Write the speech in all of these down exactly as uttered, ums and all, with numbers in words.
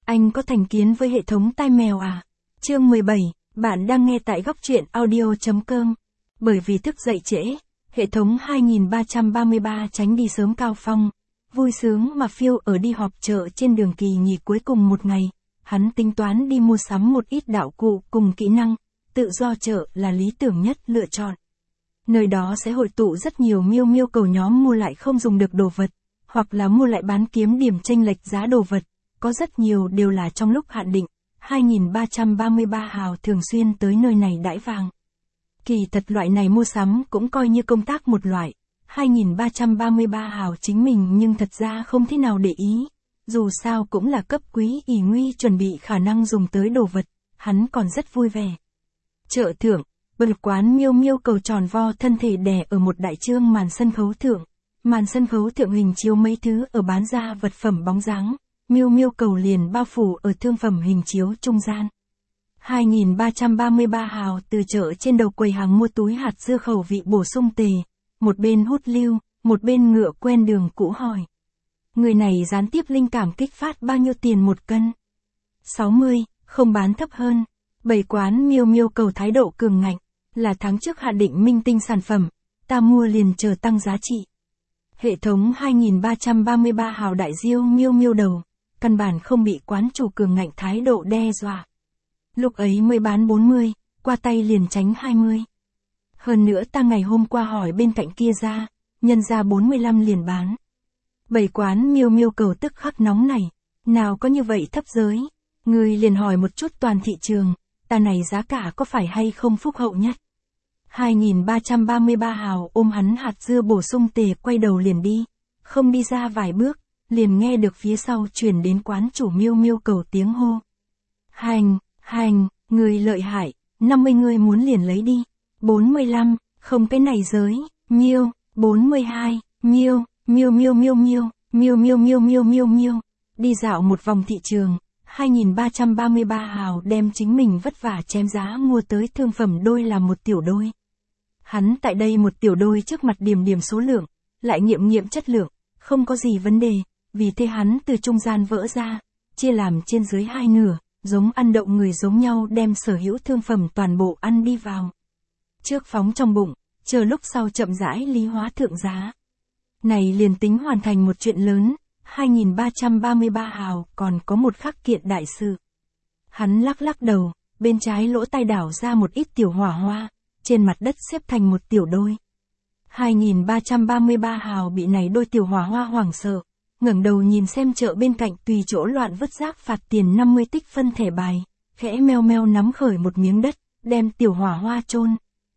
Anh có thành kiến với hệ thống tai mèo à? Chương mười bảy, bạn đang nghe tại góc truyện audio chấm com. Bởi vì thức dậy trễ, hệ thống hai nghìn ba trăm ba mươi ba tránh đi sớm Cao Phong. Vui sướng mà phiêu ở đi họp chợ trên đường kỳ nghỉ cuối cùng một ngày. Hắn tính toán đi mua sắm một ít đạo cụ cùng kỹ năng, tự do chợ là lý tưởng nhất lựa chọn. Nơi đó sẽ hội tụ rất nhiều miêu miêu cầu nhóm mua lại không dùng được đồ vật, hoặc là mua lại bán kiếm điểm chênh lệch giá đồ vật, có rất nhiều đều là trong lúc hạn định. hai nghìn ba trăm ba mươi ba hào thường xuyên tới nơi này đãi vàng. Kỳ thật loại này mua sắm cũng coi như công tác một loại. hai nghìn ba trăm ba mươi ba hào chính mình nhưng thật ra không thế nào để ý. Dù sao cũng là cấp quý ỷ nguy chuẩn bị khả năng dùng tới đồ vật, hắn còn rất vui vẻ. Chợ thượng, bật quán miêu miêu cầu tròn vo thân thể đè ở một đại trương màn sân khấu thượng. Màn sân khấu thượng hình chiếu mấy thứ ở bán ra vật phẩm bóng dáng. Miêu miêu cầu liền bao phủ ở thương phẩm hình chiếu trung gian. hai nghìn ba trăm ba mươi ba hào từ chợ trên đầu quầy hàng mua túi hạt dưa khẩu vị bổ sung tề. Một bên hút lưu, một bên ngựa quen đường cũ hỏi. Người này gián tiếp linh cảm kích phát bao nhiêu tiền một cân? sáu mươi, không bán thấp hơn. Bày quán miêu miêu cầu thái độ cường ngạnh, là tháng trước hạn định minh tinh sản phẩm, ta mua liền chờ tăng giá trị. Hệ thống hai nghìn ba trăm ba mươi ba hào đại diêu miêu miêu đầu, căn bản không bị quán chủ cường ngạnh thái độ đe dọa. Lúc ấy mới bán bốn mươi, qua tay liền tránh hai mươi. Hơn nữa ta ngày hôm qua hỏi bên cạnh kia ra, nhân ra bốn mươi lăm liền bán. Bày quán miêu miêu cầu tức khắc nóng này, nào có như vậy thấp giới, người liền hỏi một chút toàn thị trường, ta này giá cả có phải hay không phúc hậu nhất. hai nghìn ba trăm ba mươi ba hào ôm hắn hạt dưa bổ sung tề quay đầu liền đi, không đi ra vài bước, liền nghe được phía sau truyền đến quán chủ miêu miêu cầu tiếng hô. Hành, hành, người lợi hại, năm mươi người muốn liền lấy đi, bốn mươi lăm, không cái này giới, miêu, bốn mươi hai, miêu, miêu miêu miêu miêu, miêu miêu miêu miêu miêu miêu, đi dạo một vòng thị trường, hai nghìn ba trăm ba mươi ba hào đem chính mình vất vả chém giá mua tới thương phẩm đôi là một tiểu đôi. Hắn tại đây một tiểu đôi trước mặt điểm điểm số lượng, lại nghiệm nghiệm chất lượng, không có gì vấn đề. Vì thế hắn từ trung gian vỡ ra, chia làm trên dưới hai nửa, giống ăn đậu người giống nhau đem sở hữu thương phẩm toàn bộ ăn đi vào. Trước phóng trong bụng, chờ lúc sau chậm rãi lý hóa thượng giá. Này liền tính hoàn thành một chuyện lớn, hai nghìn ba trăm ba mươi ba hào còn có một khắc kiện đại sự. Hắn lắc lắc đầu, bên trái lỗ tai đảo ra một ít tiểu hỏa hoa, trên mặt đất xếp thành một tiểu đôi. hai nghìn ba trăm ba mươi ba hào bị này đôi tiểu hỏa hoa hoảng sợ. Ngẩng đầu nhìn xem chợ bên cạnh tùy chỗ loạn vứt rác phạt tiền năm mươi tích phân thẻ bài, khẽ meo meo nắm khởi một miếng đất, đem tiểu hỏa hoa chôn.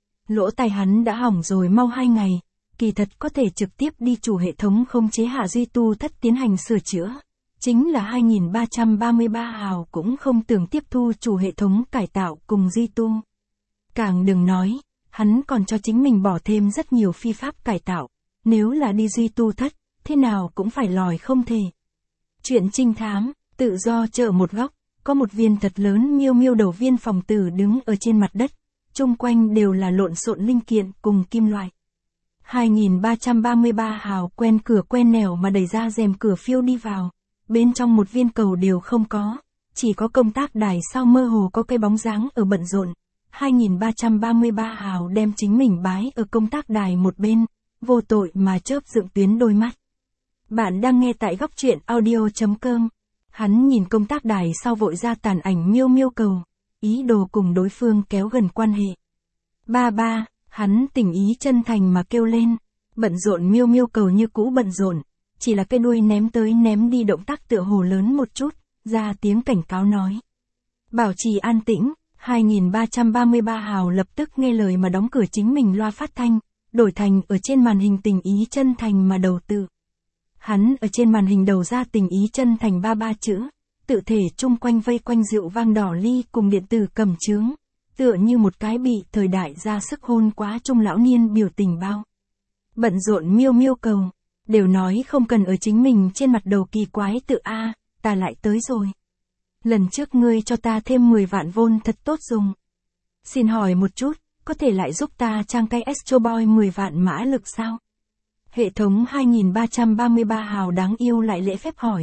Lỗ tai hắn đã hỏng rồi mau hai ngày, kỳ thật có thể trực tiếp đi chủ hệ thống không chế hạ duy tu thất tiến hành sửa chữa. Chính là hai nghìn ba trăm ba mươi ba hào cũng không tưởng tiếp thu chủ hệ thống cải tạo cùng duy tu. Càng đừng nói, hắn còn cho chính mình bỏ thêm rất nhiều phi pháp cải tạo, nếu là đi duy tu thất, thế nào cũng phải lòi không thể. Chuyện trinh thám, tự do chợ một góc, có một viên thật lớn miêu miêu đầu viên phòng tử đứng ở trên mặt đất, chung quanh đều là lộn xộn linh kiện cùng kim loại. hai nghìn ba trăm ba mươi ba hào quen cửa quen nẻo mà đẩy ra rèm cửa phiêu đi vào, bên trong một viên cầu đều không có, chỉ có công tác đài sau mơ hồ có cây bóng dáng ở bận rộn. hai nghìn ba trăm ba mươi ba hào đem chính mình bái ở công tác đài một bên, vô tội mà chớp dựng tuyến đôi mắt. Bạn đang nghe tại góc truyện audio chấm com. Hắn nhìn công tác đài sau vội ra tàn ảnh miêu miêu cầu, ý đồ cùng đối phương kéo gần quan hệ. Ba ba, hắn tình ý chân thành mà kêu lên, bận rộn miêu miêu cầu như cũ bận rộn, chỉ là cái đuôi ném tới ném đi động tác tựa hồ lớn một chút, ra tiếng cảnh cáo nói. Bảo trì an tĩnh, hai nghìn ba trăm ba mươi ba hào lập tức nghe lời mà đóng cửa chính mình loa phát thanh, đổi thành ở trên màn hình tình ý chân thành mà đầu tự. Hắn ở trên màn hình đầu ra tình ý chân thành ba ba chữ, tự thể chung quanh vây quanh rượu vang đỏ ly cùng điện tử cầm chướng, tựa như một cái bị thời đại ra sức hôn quá trung lão niên biểu tình bao. Bận rộn miêu miêu cầu, đều nói không cần ở chính mình trên mặt đầu kỳ quái tự a, ta lại tới rồi. Lần trước ngươi cho ta thêm mười vạn vôn thật tốt dùng. Xin hỏi một chút, có thể lại giúp ta trang cái Astro Boy mười vạn mã lực sao? Hệ thống hai nghìn ba trăm ba mươi ba hào đáng yêu lại lễ phép hỏi,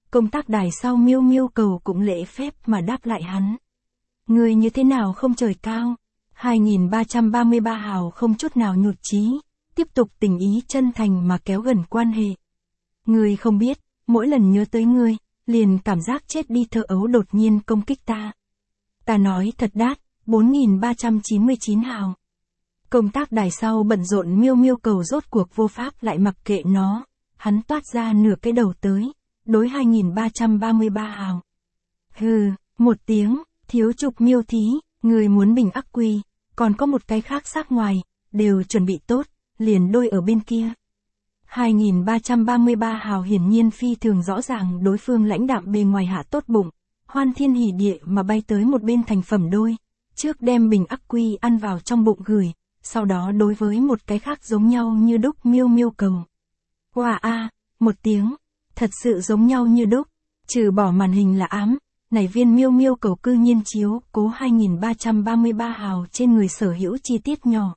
công tác đài sau Miêu Miêu Cầu cũng lễ phép mà đáp lại hắn. Người như thế nào không trời cao? hai nghìn ba trăm ba mươi ba hào không chút nào nhụt chí, tiếp tục tình ý chân thành mà kéo gần quan hệ. Người không biết, mỗi lần nhớ tới ngươi, liền cảm giác chết đi thơ ấu đột nhiên công kích ta. Ta nói thật đát, bốn nghìn ba trăm chín mươi chín hào. Công tác đài sau bận rộn Miêu Miêu Cầu rốt cuộc vô pháp lại mặc kệ nó, hắn toát ra nửa cái đầu tới, đối hai nghìn ba trăm ba mươi ba hào. Hừ, một tiếng, thiếu trục Miêu thí, người muốn bình ắc quy, còn có một cái khác xác ngoài, đều chuẩn bị tốt, liền đôi ở bên kia. hai nghìn ba trăm ba mươi ba hào hiển nhiên phi thường rõ ràng đối phương lãnh đạm bề ngoài hạ tốt bụng, hoan thiên hỉ địa mà bay tới một bên thành phẩm đôi, trước đem bình ắc quy ăn vào trong bụng gửi, sau đó đối với một cái khác giống nhau như đúc Miêu Miêu Cầu. Wow a, một tiếng, thật sự giống nhau như đúc, trừ bỏ màn hình là ám, này viên Miêu Miêu Cầu cư nhiên chiếu cố hai nghìn ba trăm ba mươi ba hào trên người sở hữu chi tiết nhỏ.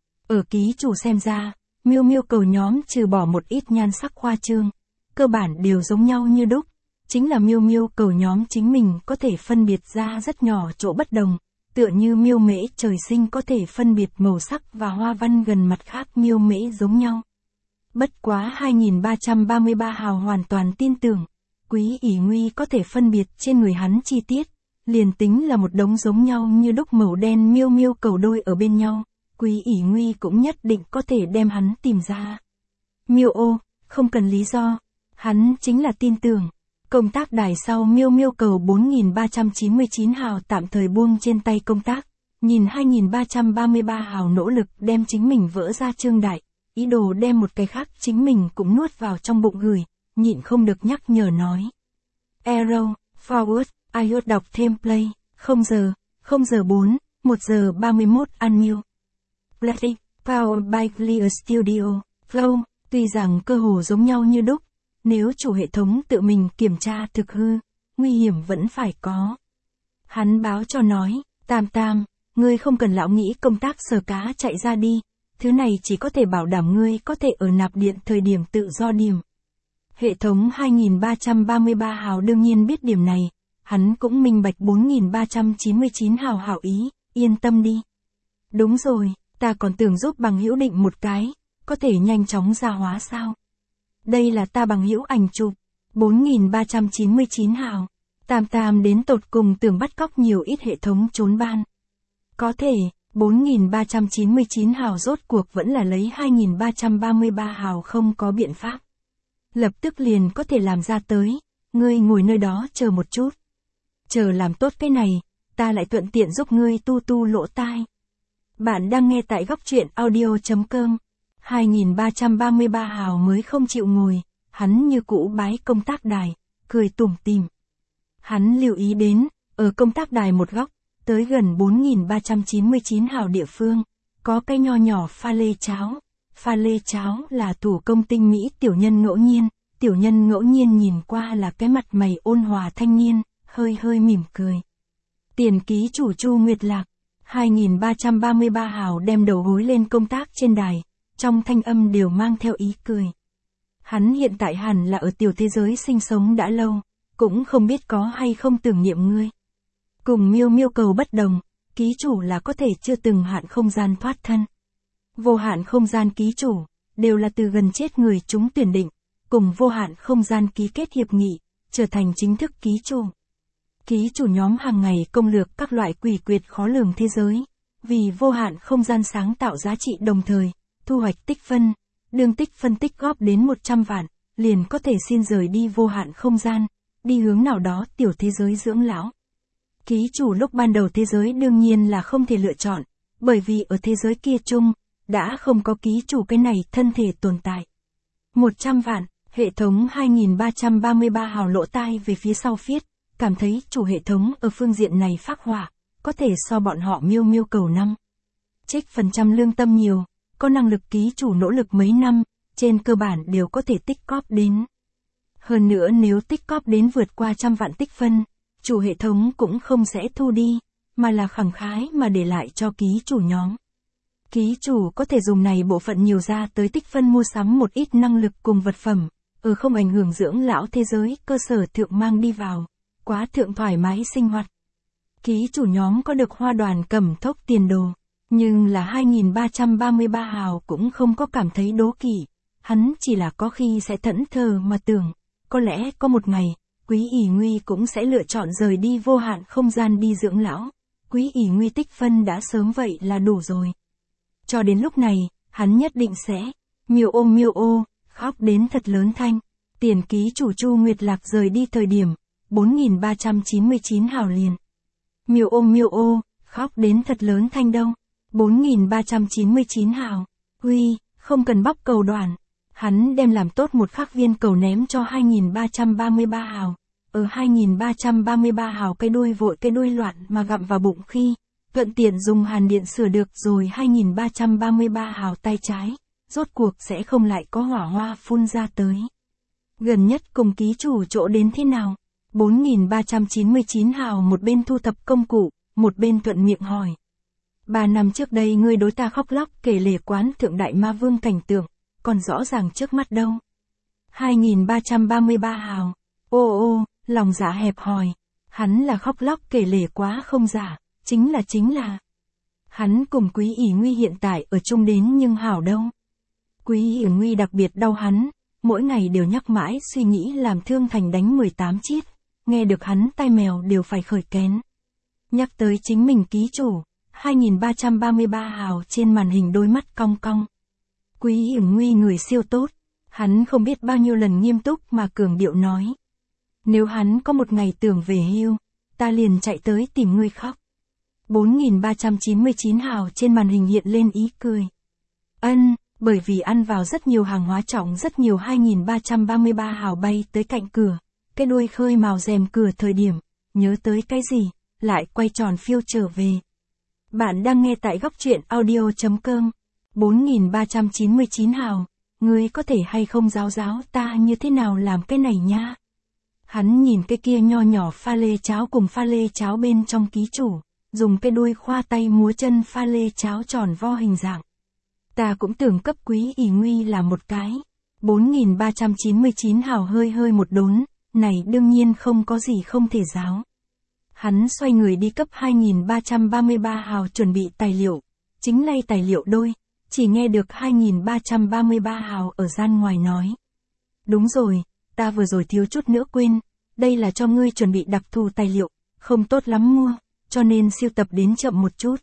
Ở ký chủ xem ra, Miêu Miêu Cầu nhóm trừ bỏ một ít nhan sắc khoa trương, cơ bản đều giống nhau như đúc, chính là Miêu Miêu Cầu nhóm chính mình có thể phân biệt ra rất nhỏ chỗ bất đồng, tựa như miêu mễ trời sinh có thể phân biệt màu sắc và hoa văn gần mặt khác miêu mễ giống nhau. Bất quá hai nghìn ba trăm ba mươi ba hào hoàn toàn tin tưởng, Quý ỷ Nguy có thể phân biệt trên người hắn chi tiết, liền tính là một đống giống nhau như đúc màu đen Miêu Miêu Cầu đôi ở bên nhau, Quý ỷ Nguy cũng nhất định có thể đem hắn tìm ra. Miêu ô, không cần lý do, hắn chính là tin tưởng. Công tác đài sau Miêu Miêu Cầu bốn nghìn ba trăm chín mươi chín hào tạm thời buông trên tay công tác, nhìn hai nghìn ba trăm ba mươi ba hào nỗ lực đem chính mình vỡ ra trương đại, ý đồ đem một cái khác chính mình cũng nuốt vào trong bụng gửi, nhịn không được nhắc nhở nói. Arrow, forward, iOS đọc thêm play, không giờ, không giờ bốn, một giờ ba mươi mốt unmute. Plastic, Power by Clear Studio, Flow, tuy rằng cơ hồ giống nhau như đúc, nếu chủ hệ thống tự mình kiểm tra thực hư, nguy hiểm vẫn phải có. Hắn báo cho nói, Tam Tam, ngươi không cần lão nghĩ công tác sờ cá chạy ra đi, thứ này chỉ có thể bảo đảm ngươi có thể ở nạp điện thời điểm tự do điểm. Hệ thống hai nghìn ba trăm ba mươi ba hào đương nhiên biết điểm này, hắn cũng minh bạch bốn nghìn ba trăm chín mươi chín hào hảo ý, yên tâm đi. Đúng rồi, ta còn tưởng giúp bằng hữu định một cái, có thể nhanh chóng gia hóa sao? Đây là ta bằng hữu ảnh chụp, bốn nghìn ba trăm chín mươi chín hào. Tam Tam đến tột cùng tưởng bắt cóc nhiều ít hệ thống trốn ban. Có thể, bốn nghìn ba trăm chín mươi chín hào rốt cuộc vẫn là lấy hai nghìn ba trăm ba mươi ba hào không có biện pháp. Lập tức liền có thể làm ra tới, ngươi ngồi nơi đó chờ một chút. Chờ làm tốt cái này, ta lại thuận tiện giúp ngươi tu tu lỗ tai. Bạn đang nghe tại góc truyện audio chấm com. hai nghìn ba trăm ba mươi ba hào mới không chịu ngồi, hắn như cũ bái công tác đài, cười tủm tỉm. Hắn lưu ý đến, ở công tác đài một góc, tới gần bốn nghìn ba trăm chín mươi chín hào địa phương, có cái nho nhỏ pha lê cháo. Pha lê cháo là thủ công tinh mỹ tiểu nhân ngẫu nhiên, tiểu nhân ngẫu nhiên nhìn qua là cái mặt mày ôn hòa thanh niên, hơi hơi mỉm cười. Tiền ký chủ Chu Nguyệt Lạc, hai nghìn ba trăm ba mươi ba hào đem đầu gối lên công tác trên đài, trong thanh âm đều mang theo ý cười. Hắn hiện tại hẳn là ở tiểu thế giới sinh sống đã lâu, cũng không biết có hay không tưởng niệm ngươi. Cùng Miêu Miêu Cầu bất đồng, ký chủ là có thể chưa từng hạn không gian thoát thân. Vô hạn không gian ký chủ, đều là từ gần chết người chúng tuyển định, cùng vô hạn không gian ký kết hiệp nghị, trở thành chính thức ký chủ. Ký chủ nhóm hàng ngày công lược các loại quỷ quyệt khó lường thế giới, vì vô hạn không gian sáng tạo giá trị đồng thời, thu hoạch tích phân, đương tích phân tích góp đến một trăm vạn, liền có thể xin rời đi vô hạn không gian, đi hướng nào đó tiểu thế giới dưỡng lão. Ký chủ lúc ban đầu thế giới đương nhiên là không thể lựa chọn, bởi vì ở thế giới kia chung, đã không có ký chủ cái này thân thể tồn tại. một trăm vạn, hệ thống hai nghìn ba trăm ba mươi ba hào lỗ tai về phía sau phiết, cảm thấy chủ hệ thống ở phương diện này phác họa, có thể so bọn họ Miêu Miêu Cầu năm. Trích phần trăm lương tâm nhiều, có năng lực ký chủ nỗ lực mấy năm, trên cơ bản đều có thể tích cóp đến. Hơn nữa nếu tích cóp đến vượt qua trăm vạn tích phân, chủ hệ thống cũng không sẽ thu đi, mà là khẳng khái mà để lại cho ký chủ nhóm. Ký chủ có thể dùng này bộ phận nhiều ra tới tích phân mua sắm một ít năng lực cùng vật phẩm, ở không ảnh hưởng dưỡng lão thế giới cơ sở thượng mang đi vào, quá thượng thoải mái sinh hoạt. Ký chủ nhóm có được hoa đoàn cầm thốc tiền đồ, nhưng là hai nghìn ba trăm ba mươi ba hào cũng không có cảm thấy đố kỵ, hắn chỉ là có khi sẽ thẫn thờ mà tưởng, có lẽ có một ngày, Quý ỷ Nguy cũng sẽ lựa chọn rời đi vô hạn không gian đi dưỡng lão. Quý ỷ Nguy tích phân đã sớm vậy là đủ rồi. Cho đến lúc này, hắn nhất định sẽ, miêu ô miêu ô, khóc đến thật lớn thanh. Tiền ký chủ Chu Nguyệt Lạc rời đi thời điểm, bốn nghìn ba trăm chín mươi chín hào liền. Miêu ô miêu ô, khóc đến thật lớn thanh đâu. bốn nghìn ba trăm chín mươi chín hào. Huy, không cần bóc cầu đoàn. Hắn đem làm tốt một khắc viên cầu ném cho hai nghìn ba trăm ba mươi ba hào. Ở hai nghìn ba trăm ba mươi ba hào cái đuôi vội cái đuôi loạn mà gặm vào bụng khi, thuận tiện dùng hàn điện sửa được rồi hai nghìn ba trăm ba mươi ba hào tay trái, rốt cuộc sẽ không lại có hỏa hoa phun ra tới. Gần nhất cùng ký chủ chỗ đến thế nào? bốn nghìn ba trăm chín mươi chín hào một bên thu thập công cụ, một bên thuận miệng hỏi. Ba năm trước đây ngươi đối ta khóc lóc kể lể quán thượng đại ma vương cảnh tượng, còn rõ ràng trước mắt đâu. hai nghìn ba trăm ba mươi ba hào. Ô ô, lòng dạ hẹp hòi. Hắn là khóc lóc kể lể quá không giả, chính là chính là. Hắn cùng Quý ỷ Nguy hiện tại ở chung đến nhưng hảo đâu. Quý ỷ Nguy đặc biệt đau hắn, mỗi ngày đều nhắc mãi suy nghĩ làm thương thành đánh mười tám chít, nghe được hắn tai mèo đều phải khởi kén. Nhắc tới chính mình ký chủ, hai nghìn ba trăm ba mươi ba hào trên màn hình đôi mắt cong cong. Quý ỷ Nguy người siêu tốt, hắn không biết bao nhiêu lần nghiêm túc mà cường điệu nói. Nếu hắn có một ngày tưởng về hưu, ta liền chạy tới tìm ngươi khóc. bốn nghìn ba trăm chín mươi chín hào trên màn hình hiện lên ý cười. Ân, bởi vì ăn vào rất nhiều hàng hóa trọng rất nhiều hai nghìn ba trăm ba mươi ba hào bay tới cạnh cửa, cái đuôi khơi màu rèm cửa thời điểm, nhớ tới cái gì, lại quay tròn phiêu trở về. Bạn đang nghe tại góc truyện audio chấm com. bốn nghìn ba trăm chín mươi chín hào, ngươi có thể hay không giáo giáo ta như thế nào làm cái này nha. Hắn nhìn cái kia nho nhỏ pha lê cháo cùng pha lê cháo bên trong ký chủ, dùng cái đuôi khoa tay múa chân pha lê cháo tròn vo hình dạng. Ta cũng tưởng cấp Quý ỷ Nguy là một cái. bốn nghìn ba trăm chín mươi chín hào hơi hơi một đốn, này đương nhiên không có gì không thể giáo. Hắn xoay người đi cấp hai nghìn ba trăm ba mươi ba hào chuẩn bị tài liệu, chính lay tài liệu đôi, chỉ nghe được hai nghìn ba trăm ba mươi ba hào ở gian ngoài nói. Đúng rồi, ta vừa rồi thiếu chút nữa quên, đây là cho ngươi chuẩn bị đặc thù tài liệu, không tốt lắm mua, cho nên siêu tập đến chậm một chút.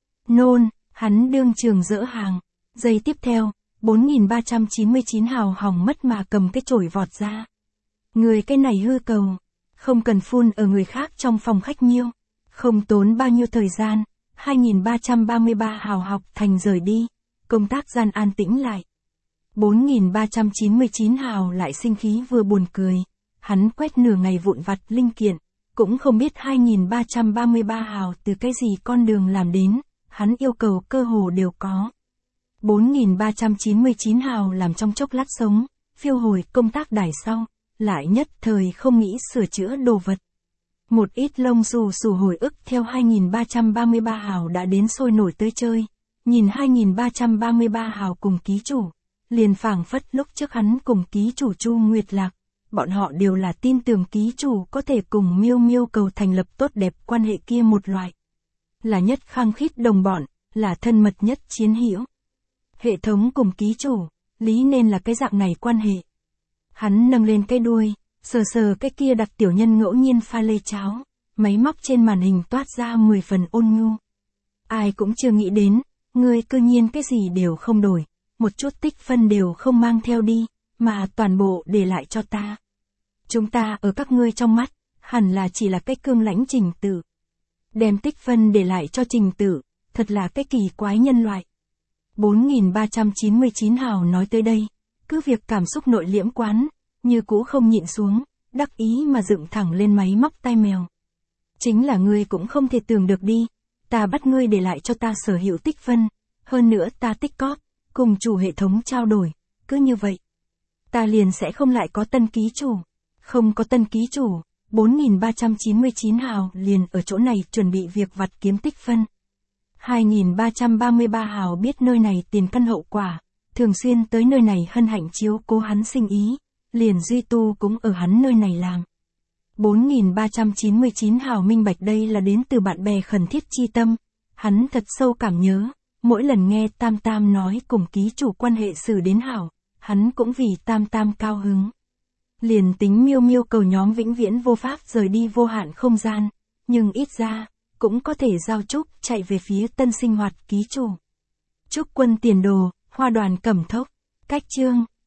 Nôn, hắn đương trường dỡ hàng, giây tiếp theo, bốn nghìn ba trăm chín mươi chín hào hỏng mất mà cầm cái chổi vọt ra. Người cái này hư cầu, không cần phun ở người khác trong phòng khách nhiêu, không tốn bao nhiêu thời gian, hai nghìn ba trăm ba mươi ba hào học thành rời đi, công tác gian an tĩnh lại. bốn nghìn ba trăm chín mươi chín hào lại sinh khí vừa buồn cười, hắn quét nửa ngày vụn vặt linh kiện, cũng không biết hai nghìn ba trăm ba mươi ba hào từ cái gì con đường làm đến, hắn yêu cầu cơ hồ đều có. bốn nghìn ba trăm chín mươi chín hào làm trong chốc lát sống, phiêu hồi công tác đài sau, lại nhất thời không nghĩ sửa chữa đồ vật. Một ít lông xù xù hồi ức theo hai nghìn ba trăm ba mươi ba hào đã đến sôi nổi tới chơi, nhìn hai nghìn ba trăm ba mươi ba hào cùng ký chủ, liền phảng phất lúc trước hắn cùng ký chủ Chu Nguyệt Lạc, bọn họ đều là tin tưởng ký chủ có thể cùng Miêu Miêu cầu thành lập tốt đẹp quan hệ kia một loại. Là nhất khăng khít đồng bọn, là thân mật nhất chiến hữu. Hệ thống cùng ký chủ, lý nên là cái dạng này quan hệ. Hắn nâng lên cái đuôi, sờ sờ cái kia đặt tiểu nhân ngẫu nhiên pha lê cháo, máy móc trên màn hình toát ra mười phần ôn nhu. Ai cũng chưa nghĩ đến, ngươi cư nhiên cái gì đều không đổi, một chút tích phân đều không mang theo đi, mà toàn bộ để lại cho ta. Chúng ta ở các ngươi trong mắt, hẳn là chỉ là cái cương lãnh Trình Tử. Đem tích phân để lại cho Trình Tử, thật là cái kỳ quái nhân loại. bốn nghìn ba trăm chín mươi chín hào nói tới đây, cứ việc cảm xúc nội liễm quán, như cũ không nhịn xuống, đắc ý mà dựng thẳng lên máy móc tai mèo. Chính là ngươi cũng không thể tưởng được đi, ta bắt ngươi để lại cho ta sở hữu tích phân, hơn nữa ta tích cóp, cùng chủ hệ thống trao đổi, cứ như vậy. Ta liền sẽ không lại có tân ký chủ, không có tân ký chủ, bốn nghìn ba trăm chín mươi chín hào liền ở chỗ này chuẩn bị việc vặt kiếm tích phân. hai nghìn ba trăm ba mươi ba hào biết nơi này tiền căn hậu quả, thường xuyên tới nơi này hân hạnh chiếu cố hắn sinh ý, liền Duy Tu cũng ở hắn nơi này làm. bốn nghìn ba trăm chín mươi chín Hào minh bạch đây là đến từ bạn bè khẩn thiết chi tâm, hắn thật sâu cảm nhớ, mỗi lần nghe Tam Tam nói cùng ký chủ quan hệ xử đến hảo, hắn cũng vì Tam Tam cao hứng. Liền tính miêu miêu cầu nhóm vĩnh viễn vô pháp rời đi vô hạn không gian, nhưng ít ra, cũng có thể giao Trúc chạy về phía tân sinh hoạt ký chủ. Trúc Quân tiền đồ, Hoa Đoàn Cẩm Thốc, cách chương.